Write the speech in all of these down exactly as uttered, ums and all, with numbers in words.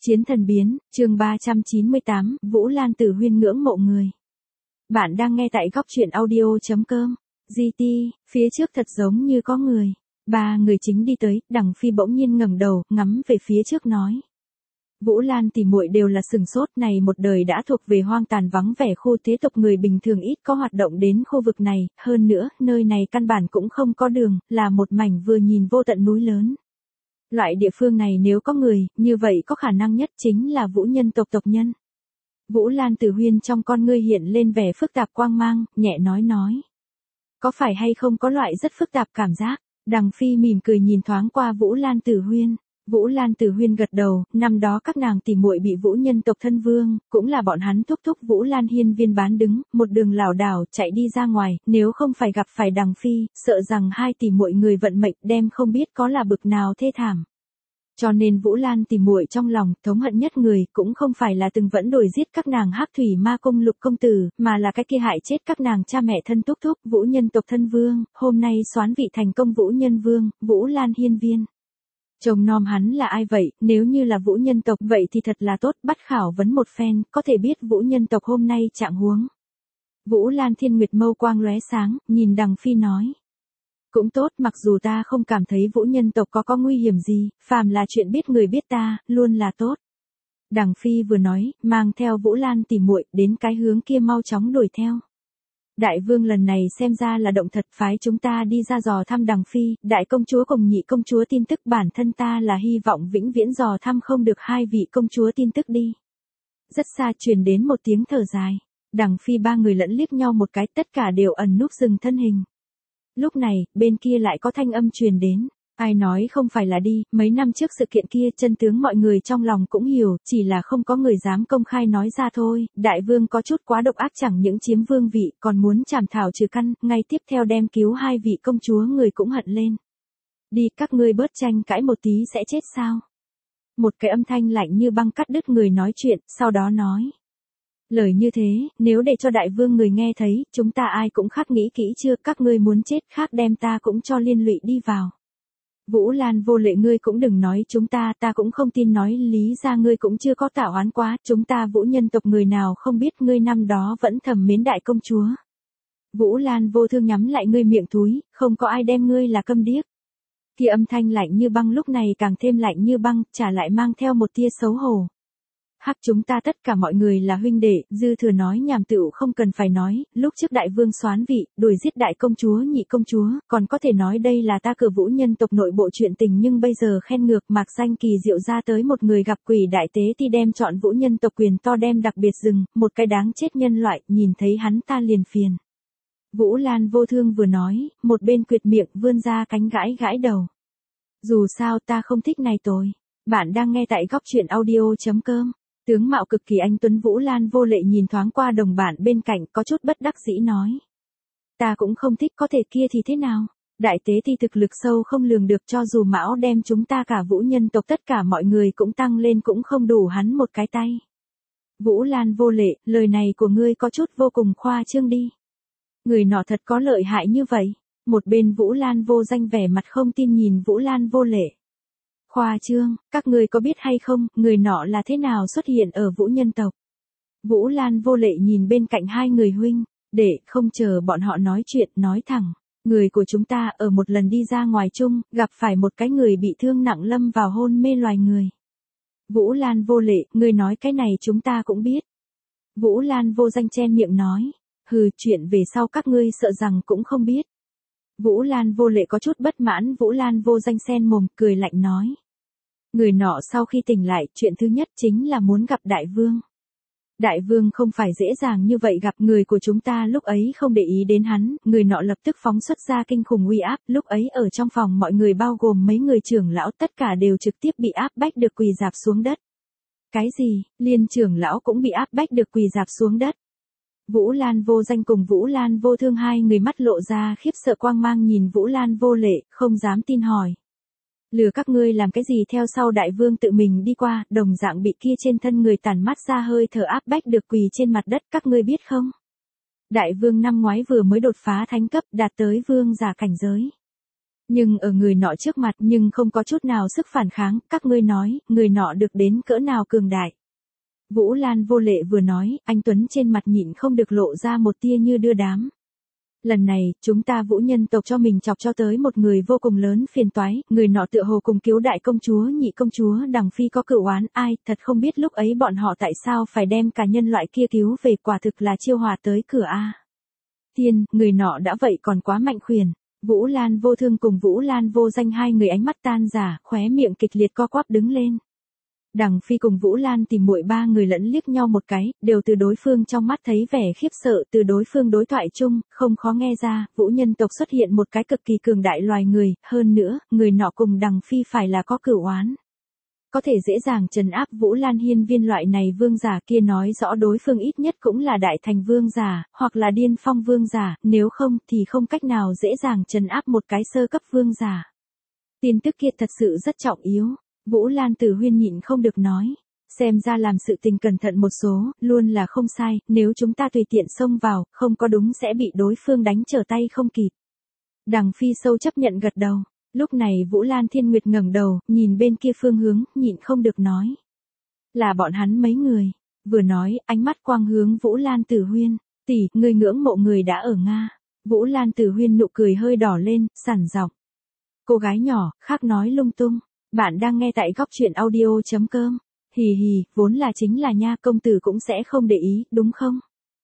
Chiến thần biến, chương ba trăm chín mươi tám, Vũ Lan Tử Huyên ngưỡng mộ người. Bạn đang nghe tại góc truyện audio chấm com. giê tê, phía trước thật giống như có người. Ba người chính đi tới, Đằng Phi bỗng nhiên ngẩng đầu, ngắm về phía trước nói. Vũ Lan tỷ muội đều là sừng sốt, này một đời đã thuộc về hoang tàn vắng vẻ khu thế tục, người bình thường ít có hoạt động đến khu vực này, hơn nữa, nơi này căn bản cũng không có đường, là một mảnh vừa nhìn vô tận núi lớn. Loại địa phương này nếu có người, như vậy có khả năng nhất chính là Vũ nhân tộc tộc nhân. Vũ Lan Tử Huyên trong con ngươi hiện lên vẻ phức tạp quang mang, nhẹ nói nói. Có phải hay không có loại rất phức tạp cảm giác? Đằng Phi mỉm cười nhìn thoáng qua Vũ Lan Tử Huyên. Vũ Lan Tử Huyên gật đầu, năm đó các nàng tỷ muội bị Vũ nhân tộc thân vương, cũng là bọn hắn thúc thúc Vũ Lan Hiên Viên bán đứng, một đường lảo đảo chạy đi ra ngoài, nếu không phải gặp phải Đằng Phi, sợ rằng hai tỷ muội người vận mệnh đem không biết có là bực nào thê thảm. Cho nên Vũ Lan tỷ muội trong lòng thống hận nhất người, cũng không phải là từng vẫn đuổi giết các nàng Hắc Thủy Ma Công Lục công tử, mà là cái kia hại chết các nàng cha mẹ thân thúc thúc Vũ nhân tộc thân vương, hôm nay soán vị thành công Vũ nhân vương, Vũ Lan Hiên Viên. Chồng nom hắn là ai vậy, nếu như là Vũ nhân tộc vậy thì thật là tốt, bắt khảo vấn một phen, có thể biết Vũ nhân tộc hôm nay trạng huống. Vũ Lan Thiên Nguyệt mâu quang lóe sáng, nhìn Đằng Phi nói. Cũng tốt, mặc dù ta không cảm thấy Vũ nhân tộc có có nguy hiểm gì, phàm là chuyện biết người biết ta, luôn là tốt. Đằng Phi vừa nói, mang theo Vũ Lan tỷ muội đến cái hướng kia mau chóng đuổi theo. Đại vương lần này xem ra là động thật, phái chúng ta đi ra dò thăm Đằng Phi, đại công chúa cùng nhị công chúa tin tức, bản thân ta là hy vọng vĩnh viễn dò thăm không được hai vị công chúa tin tức đi. Rất xa truyền đến một tiếng thở dài. Đằng Phi ba người lẫn liếc nhau một cái, tất cả đều ẩn núp dừng thân hình. Lúc này, bên kia lại có thanh âm truyền đến. Ai nói không phải là đi, mấy năm trước sự kiện kia chân tướng mọi người trong lòng cũng hiểu, chỉ là không có người dám công khai nói ra thôi. Đại vương có chút quá độc ác, chẳng những chiếm vương vị, còn muốn chảm thảo trừ căn, ngay tiếp theo đem cứu hai vị công chúa, người cũng hận lên. Đi, các ngươi bớt tranh cãi một tí sẽ chết sao? Một cái âm thanh lạnh như băng cắt đứt người nói chuyện, sau đó nói. Lời như thế, nếu để cho đại vương người nghe thấy, chúng ta ai cũng khắc nghĩ kỹ chưa, các ngươi muốn chết khác đem ta cũng cho liên lụy đi vào. Vũ Lan vô lệ, ngươi cũng đừng nói chúng ta, ta cũng không tin, nói lý ra ngươi cũng chưa có tạo oán quá, chúng ta Vũ nhân tộc người nào không biết ngươi năm đó vẫn thầm mến đại công chúa. Vũ Lan vô thương nhắm lại ngươi miệng thúi, không có ai đem ngươi là câm điếc. Kia âm thanh lạnh như băng lúc này càng thêm lạnh như băng, trả lại mang theo một tia xấu hổ. Hắc, chúng ta tất cả mọi người là huynh đệ, dư thừa nói nhảm tựu không cần phải nói, lúc trước đại vương soán vị, đuổi giết đại công chúa nhị công chúa, còn có thể nói đây là ta cửa Vũ nhân tộc nội bộ chuyện tình, nhưng bây giờ khen ngược mạc danh kỳ diệu ra tới một người gặp quỷ đại tế thì đem chọn Vũ nhân tộc quyền to đem đặc biệt dừng, một cái đáng chết nhân loại, nhìn thấy hắn ta liền phiền. Vũ Lan vô thương vừa nói, một bên quyệt miệng vươn ra cánh gãi gãi đầu. Dù sao ta không thích này tôi. Bạn đang nghe tại góc truyện audio chấm com. Tướng mạo cực kỳ anh tuấn Vũ Lan vô lệ nhìn thoáng qua đồng bạn bên cạnh, có chút bất đắc dĩ nói. Ta cũng không thích, có thể kia thì thế nào? Đại tế thì thực lực sâu không lường được, cho dù Mão đem chúng ta cả Vũ nhân tộc tất cả mọi người cũng tăng lên cũng không đủ hắn một cái tay. Vũ Lan vô lệ, lời này của ngươi có chút vô cùng khoa trương đi. Người nọ thật có lợi hại như vậy? Một bên Vũ Lan vô danh vẻ mặt không tin nhìn Vũ Lan vô lệ. Khoa trương, các ngươi có biết hay không, người nọ là thế nào xuất hiện ở Vũ nhân tộc? Vũ Lan vô lệ nhìn bên cạnh hai người huynh, để không chờ bọn họ nói chuyện, nói thẳng. Người của chúng ta ở một lần đi ra ngoài chung, gặp phải một cái người bị thương nặng lâm vào hôn mê loài người. Vũ Lan vô lệ, ngươi nói cái này chúng ta cũng biết. Vũ Lan vô danh chen miệng nói, hừ, chuyện về sau các ngươi sợ rằng cũng không biết. Vũ Lan vô lệ có chút bất mãn, Vũ Lan vô danh sen mồm, cười lạnh nói. Người nọ sau khi tỉnh lại, chuyện thứ nhất chính là muốn gặp đại vương. Đại vương không phải dễ dàng như vậy gặp, người của chúng ta lúc ấy không để ý đến hắn, người nọ lập tức phóng xuất ra kinh khủng uy áp, lúc ấy ở trong phòng mọi người bao gồm mấy người trưởng lão tất cả đều trực tiếp bị áp bách được quỳ rạp xuống đất. Cái gì, liên trưởng lão cũng bị áp bách được quỳ rạp xuống đất. Vũ Lan vô danh cùng Vũ Lan vô thương hai người mắt lộ ra khiếp sợ quang mang nhìn Vũ Lan vô lệ, không dám tin hỏi. Lừa các ngươi làm cái gì, theo sau đại vương tự mình đi qua, đồng dạng bị kia trên thân người tản mắt ra hơi thở áp bách được quỳ trên mặt đất, các ngươi biết không? Đại vương năm ngoái vừa mới đột phá thánh cấp, đạt tới vương giả cảnh giới. Nhưng ở người nọ trước mặt nhưng không có chút nào sức phản kháng, các ngươi nói, người nọ được đến cỡ nào cường đại. Vũ Lan Vô Lệ vừa nói, anh Tuấn trên mặt nhịn không được lộ ra một tia như đưa đám. Lần này, chúng ta Vũ nhân tộc cho mình chọc cho tới một người vô cùng lớn phiền toái, người nọ tựa hồ cùng cứu đại công chúa nhị công chúa Đằng Phi có cửu oán, ai, thật không biết lúc ấy bọn họ tại sao phải đem cả nhân loại kia cứu về, quả thực là chiêu hòa tới cửa a. Tiên, người nọ đã vậy còn quá mạnh khuyển. Vũ Lan Vô Thương cùng Vũ Lan Vô Danh hai người ánh mắt tan rã, khóe miệng kịch liệt co quắp đứng lên. Đằng Phi cùng Vũ Lan tìm muội ba người lẫn liếc nhau một cái, đều từ đối phương trong mắt thấy vẻ khiếp sợ, từ đối phương đối thoại chung, không khó nghe ra, Vũ nhân tộc xuất hiện một cái cực kỳ cường đại loài người, hơn nữa, người nọ cùng Đằng Phi phải là có cửu oán. Có thể dễ dàng trấn áp Vũ Lan hiên viên loại này vương giả kia nói rõ đối phương ít nhất cũng là đại thành vương giả, hoặc là điên phong vương giả, nếu không thì không cách nào dễ dàng trấn áp một cái sơ cấp vương giả. Tin tức kia thật sự rất trọng yếu. Vũ Lan Tử Huyên nhịn không được nói. Xem ra làm sự tình cẩn thận một số, luôn là không sai, nếu chúng ta tùy tiện xông vào, không có đúng sẽ bị đối phương đánh trở tay không kịp. Đằng Phi sâu chấp nhận gật đầu. Lúc này Vũ Lan Thiên Nguyệt ngẩng đầu, nhìn bên kia phương hướng, nhịn không được nói. Là bọn hắn mấy người. Vừa nói, ánh mắt quang hướng Vũ Lan Tử Huyên. Tỷ, người ngưỡng mộ người đã ở Nga. Vũ Lan Tử Huyên nụ cười hơi đỏ lên, sẵn giọng. Cô gái nhỏ, khác nói lung tung. Bạn đang nghe tại góc truyện audio chấm com. Hì hì, vốn là chính là nha, công tử cũng sẽ không để ý, đúng không?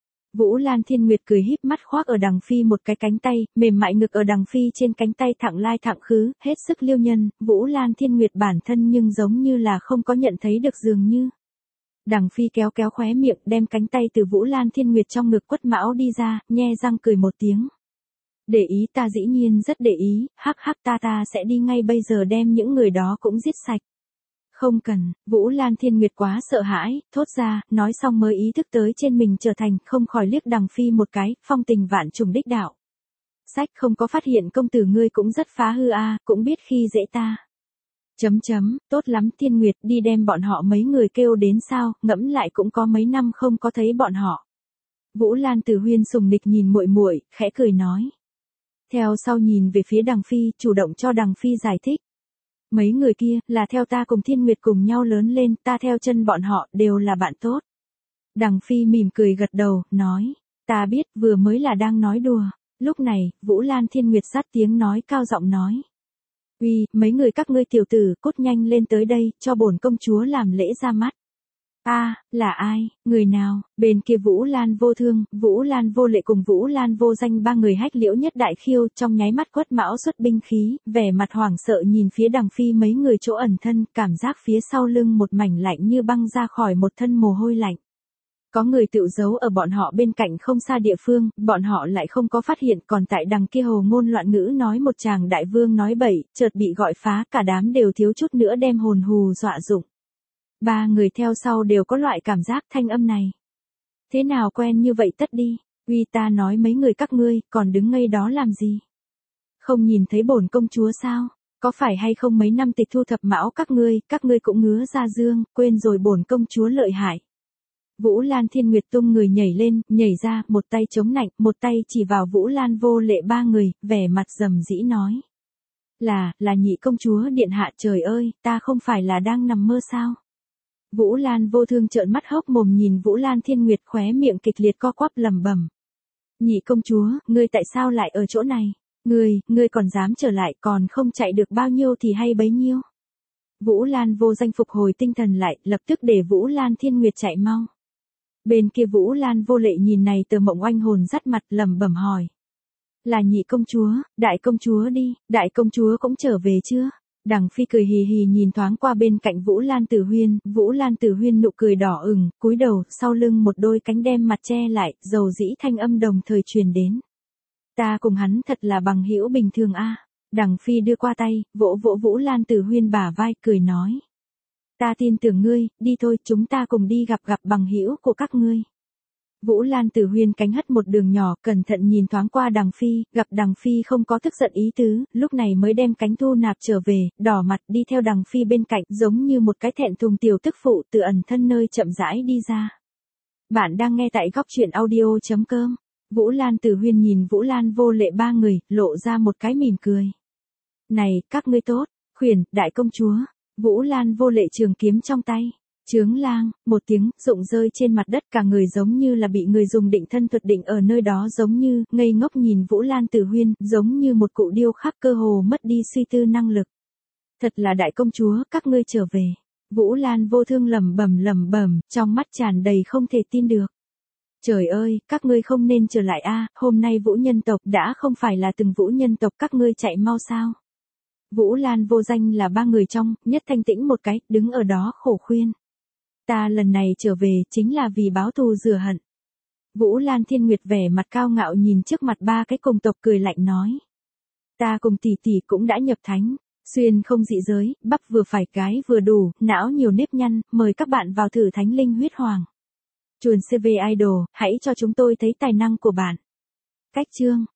Vũ Lan Thiên Nguyệt cười híp mắt khoác ở Đằng Phi một cái cánh tay, mềm mại ngực ở Đằng Phi trên cánh tay thẳng lai thẳng khứ, hết sức liêu nhân, Vũ Lan Thiên Nguyệt bản thân nhưng giống như là không có nhận thấy được dường như. Đằng Phi kéo kéo khóe miệng, đem cánh tay từ Vũ Lan Thiên Nguyệt trong ngực quất mão đi ra, nhe răng cười một tiếng. Để ý ta dĩ nhiên rất để ý, hắc hắc ta ta sẽ đi ngay bây giờ đem những người đó cũng giết sạch. Không cần, Vũ Lan Thiên Nguyệt quá sợ hãi, thốt ra, nói xong mới ý thức tới trên mình trở thành, không khỏi liếc Đằng Phi một cái, phong tình vạn trùng đích đạo. Sách không có phát hiện công tử ngươi cũng rất phá hư a, cũng biết khi dễ ta. Chấm chấm, tốt lắm Thiên Nguyệt đi đem bọn họ mấy người kêu đến sao, ngẫm lại cũng có mấy năm không có thấy bọn họ. Vũ Lan Tử Huyên sùng nịch nhìn muội muội, khẽ cười nói. Theo sau nhìn về phía Đằng Phi, chủ động cho Đằng Phi giải thích. Mấy người kia, là theo ta cùng Thiên Nguyệt cùng nhau lớn lên, ta theo chân bọn họ, đều là bạn tốt. Đằng Phi mỉm cười gật đầu, nói. Ta biết, vừa mới là đang nói đùa. Lúc này, Vũ Lan Thiên Nguyệt sát tiếng nói cao giọng nói. Uy, mấy người các ngươi tiểu tử, cút nhanh lên tới đây, cho bổn công chúa làm lễ ra mắt. A, à, là ai, người nào? Bên kia Vũ Lan Vô Thương, Vũ Lan Vô Lệ cùng Vũ Lan Vô Danh ba người hách liễu nhất đại khiêu, trong nháy mắt quất mão xuất binh khí, vẻ mặt hoảng sợ nhìn phía Đằng Phi mấy người chỗ ẩn thân, cảm giác phía sau lưng một mảnh lạnh như băng ra khỏi một thân mồ hôi lạnh. Có người tự giấu ở bọn họ bên cạnh không xa địa phương, bọn họ lại không có phát hiện, còn tại đằng kia hồ ngôn loạn ngữ nói một chàng đại vương nói bậy, chợt bị gọi phá, cả đám đều thiếu chút nữa đem hồn hù dọa dụng. Ba người theo sau đều có loại cảm giác thanh âm này. Thế nào quen như vậy tất đi, uy ta nói mấy người các ngươi, còn đứng ngây đó làm gì? Không nhìn thấy bổn công chúa sao? Có phải hay không mấy năm tịch thu thập mão các ngươi, các ngươi cũng ngứa ra dương, quên rồi bổn công chúa lợi hại. Vũ Lan Thiên Nguyệt tung người nhảy lên, nhảy ra, một tay chống nạnh, một tay chỉ vào Vũ Lan Vô Lệ ba người, vẻ mặt rầm rĩ nói. Là, là nhị công chúa điện hạ, trời ơi, ta không phải là đang nằm mơ sao? Vũ Lan Vô Thương trợn mắt hốc mồm nhìn Vũ Lan Thiên Nguyệt, khóe miệng kịch liệt co quắp lẩm bẩm. Nhị công chúa, ngươi tại sao lại ở chỗ này? Ngươi, ngươi còn dám trở lại, còn không chạy được bao nhiêu thì hay bấy nhiêu. Vũ Lan Vô Danh phục hồi tinh thần lại, lập tức để Vũ Lan Thiên Nguyệt chạy mau. Bên kia Vũ Lan Vô Lệ nhìn này tờ mộng oanh hồn dắt mặt, lẩm bẩm hỏi. Là nhị công chúa, đại công chúa đi, đại công chúa cũng trở về chưa? Đằng Phi cười hì hì nhìn thoáng qua bên cạnh Vũ Lan Tử Huyên, Vũ Lan Tử Huyên nụ cười đỏ ửng, cúi đầu, sau lưng một đôi cánh đem mặt che lại, dầu dĩ thanh âm đồng thời truyền đến. Ta cùng hắn thật là bằng hữu bình thường a. Đằng Phi đưa qua tay, vỗ vỗ Vũ Lan Tử Huyên bả vai, cười nói. Ta tin tưởng ngươi, đi thôi, chúng ta cùng đi gặp gặp bằng hữu của các ngươi. Vũ Lan Tử Huyên cánh hất một đường nhỏ, cẩn thận nhìn thoáng qua Đằng Phi, gặp Đằng Phi không có tức giận ý tứ, lúc này mới đem cánh thu nạp trở về, đỏ mặt đi theo Đằng Phi bên cạnh, giống như một cái thẹn thùng tiểu tức phụ từ ẩn thân nơi chậm rãi đi ra. Bạn đang nghe tại góc truyện audio chấm com. Vũ Lan Tử Huyên nhìn Vũ Lan Vô Lệ ba người, lộ ra một cái mỉm cười. Này, các ngươi tốt, khuyển, đại công chúa. Vũ Lan vô lệ trường kiếm trong tay. Chướng lang, một tiếng, rụng rơi trên mặt đất, cả người giống như là bị người dùng định thân thuật định ở nơi đó, giống như, ngây ngốc nhìn Vũ Lan Tử Huyên, giống như một cụ điêu khắc cơ hồ mất đi suy tư năng lực. Thật là đại công chúa, các ngươi trở về. Vũ Lan vô thương lẩm bẩm lẩm bẩm, trong mắt tràn đầy không thể tin được. Trời ơi, các ngươi không nên trở lại a, hôm nay Vũ nhân tộc đã không phải là từng Vũ nhân tộc, các ngươi chạy mau sao? Vũ Lan vô danh là ba người trong, nhất thanh tĩnh một cái, đứng ở đó khổ khuyên. Ta lần này trở về chính là vì báo thù rửa hận. Vũ Lan Thiên Nguyệt vẻ mặt cao ngạo nhìn trước mặt ba cái cùng tộc cười lạnh nói. Ta cùng tỷ tỷ cũng đã nhập thánh, xuyên không dị giới, bắp vừa phải cái vừa đủ, não nhiều nếp nhăn, mời các bạn vào thử thánh linh huyết hoàng. Chuồn xê vê Idol, hãy cho chúng tôi thấy tài năng của bạn. Cách chương